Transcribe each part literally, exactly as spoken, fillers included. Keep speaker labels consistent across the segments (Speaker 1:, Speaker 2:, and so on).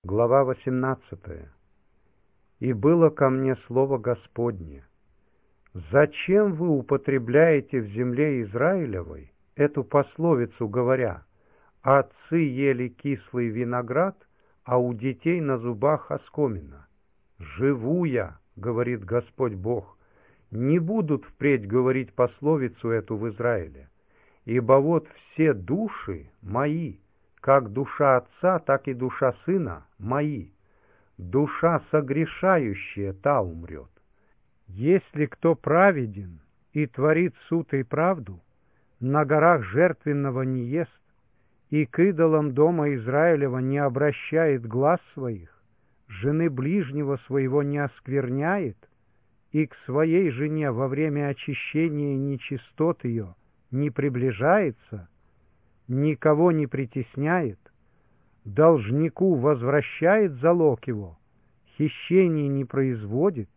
Speaker 1: Глава восемнадцатая. «И было ко мне слово Господне: зачем вы употребляете в земле Израилевой эту пословицу, говоря: отцы ели кислый виноград, а у детей на зубах оскомина? Живу я, говорит Господь Бог, не будут впредь говорить пословицу эту в Израиле, ибо вот все души мои, как душа отца, так и душа сына мои. Душа согрешающая, та умрет. Если кто праведен и творит суд и правду, на горах жертвенного не ест, и к идолам дома Израилева не обращает глаз своих, жены ближнего своего не оскверняет, и к своей жене во время очищения нечистот ее не приближается, никого не притесняет, должнику возвращает залог его, хищение не производит,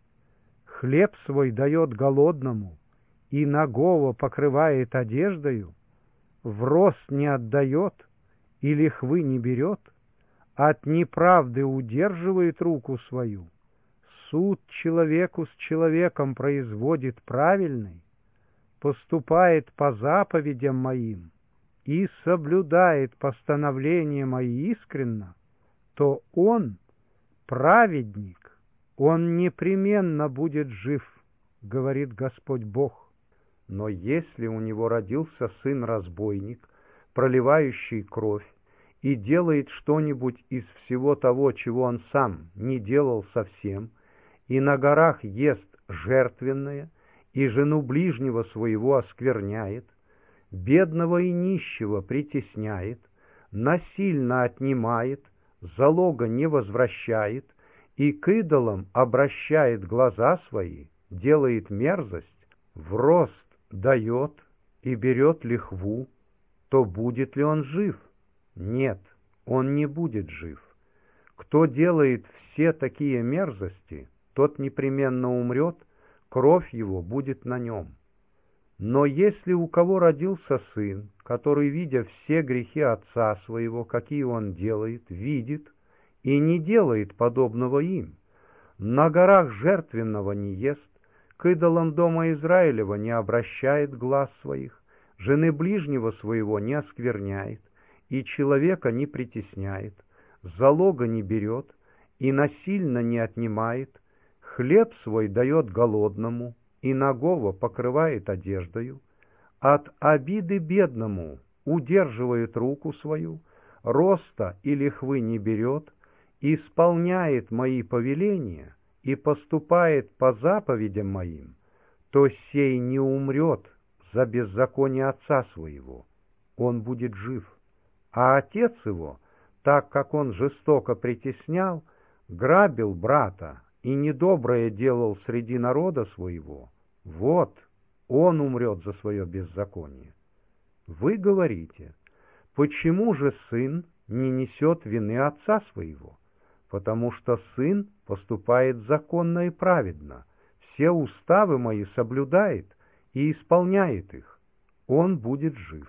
Speaker 1: хлеб свой дает голодному и нагого покрывает одеждою, в рост не отдает и лихвы не берет, от неправды удерживает руку свою, суд человеку с человеком производит правильный, поступает по заповедям моим и соблюдает постановления мои искренно, то он, праведник, он непременно будет жив, говорит Господь Бог. Но если у него родился сын-разбойник, проливающий кровь, и делает что-нибудь из всего того, чего он сам не делал совсем, и на горах ест жертвенное, и жену ближнего своего оскверняет, бедного и нищего притесняет, насильно отнимает, залога не возвращает, и к идолам обращает глаза свои, делает мерзость, в рост дает и берет лихву, то будет ли он жив? Нет, он не будет жив. Кто делает все такие мерзости, тот непременно умрет, кровь его будет на нем. Но если у кого родился сын, который, видя все грехи отца своего, какие он делает, видит и не делает подобного им, на горах жертвенного не ест, к идолам дома Израилева не обращает глаз своих, жены ближнего своего не оскверняет, и человека не притесняет, залога не берет и насильно не отнимает, хлеб свой дает голодному, и нагого покрывает одеждою, от обиды бедному удерживает руку свою, роста и лихвы не берет, исполняет мои повеления и поступает по заповедям моим, то сей не умрет за беззаконие отца своего, он будет жив. А отец его, так как он жестоко притеснял, грабил брата и недоброе делал среди народа своего, вот он умрет за свое беззаконие. Вы говорите: почему же сын не несет вины отца своего? Потому что сын поступает законно и праведно, все уставы мои соблюдает и исполняет их, он будет жив.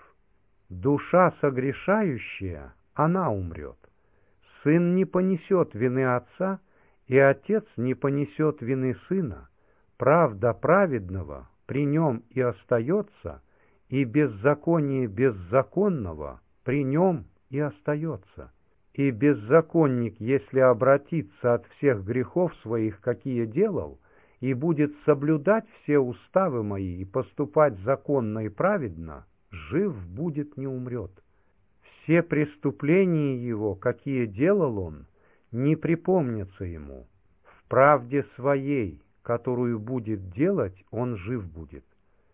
Speaker 1: Душа согрешающая, она умрет. Сын не понесет вины отца, и отец не понесет вины сына. Правда праведного при нем и остается, и беззаконие беззаконного при нем и остается. И беззаконник, если обратится от всех грехов своих, какие делал, и будет соблюдать все уставы мои и поступать законно и праведно, жив будет, не умрет. Все преступления его, какие делал он, не припомнятся ему. В правде своей, которую будет делать, он жив будет.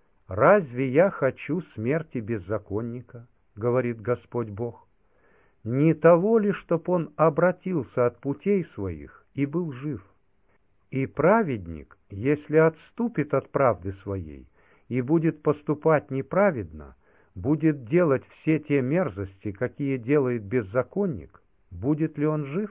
Speaker 1: Разве я хочу смерти беззаконника, говорит Господь Бог? Не того ли, чтоб он обратился от путей своих и был жив? И праведник, если отступит от правды своей и будет поступать неправедно, будет делать все те мерзости, какие делает беззаконник, будет ли он жив?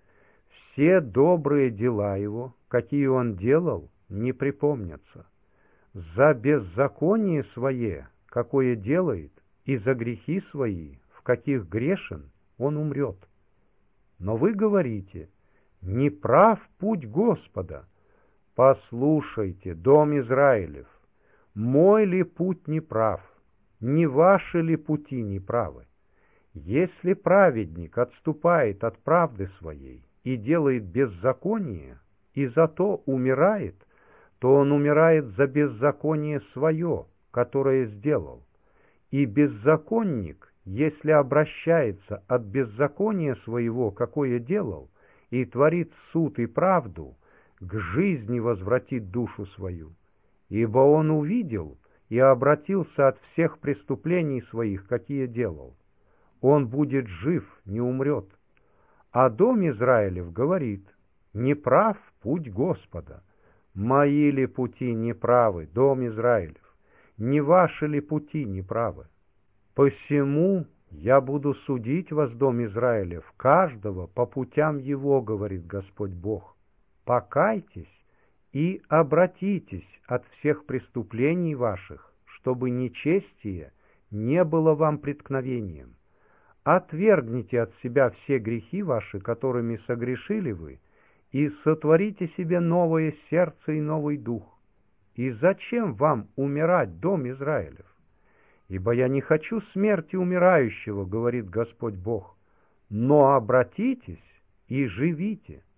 Speaker 1: Все добрые дела его, какие он делал, не припомнятся. За беззаконие свое, какое делает, и за грехи свои, в каких грешен, он умрет. Но вы говорите: не прав путь Господа. Послушайте, дом Израилев, мой ли путь не прав, не ваши ли пути не правы? Если праведник отступает от правды своей и делает беззаконие, и зато умирает, то он умирает за беззаконие свое, которое сделал. И беззаконник, если обращается от беззакония своего, какое делал, и творит суд и правду, к жизни возвратит душу свою. Ибо он увидел и обратился от всех преступлений своих, какие делал. Он будет жив, не умрет. А дом Израилев говорит: не прав путь Господа. Мои ли пути неправы, дом Израилев? Не ваши ли пути неправы? Посему я буду судить вас, дом Израилев, каждого по путям его, говорит Господь Бог. Покайтесь и обратитесь от всех преступлений ваших, чтобы нечестие не было вам преткновением. Отвергните от себя все грехи ваши, которыми согрешили вы, и сотворите себе новое сердце и новый дух. И зачем вам умирать, дом Израилев? Ибо я не хочу смерти умирающего, говорит Господь Бог, но обратитесь и живите.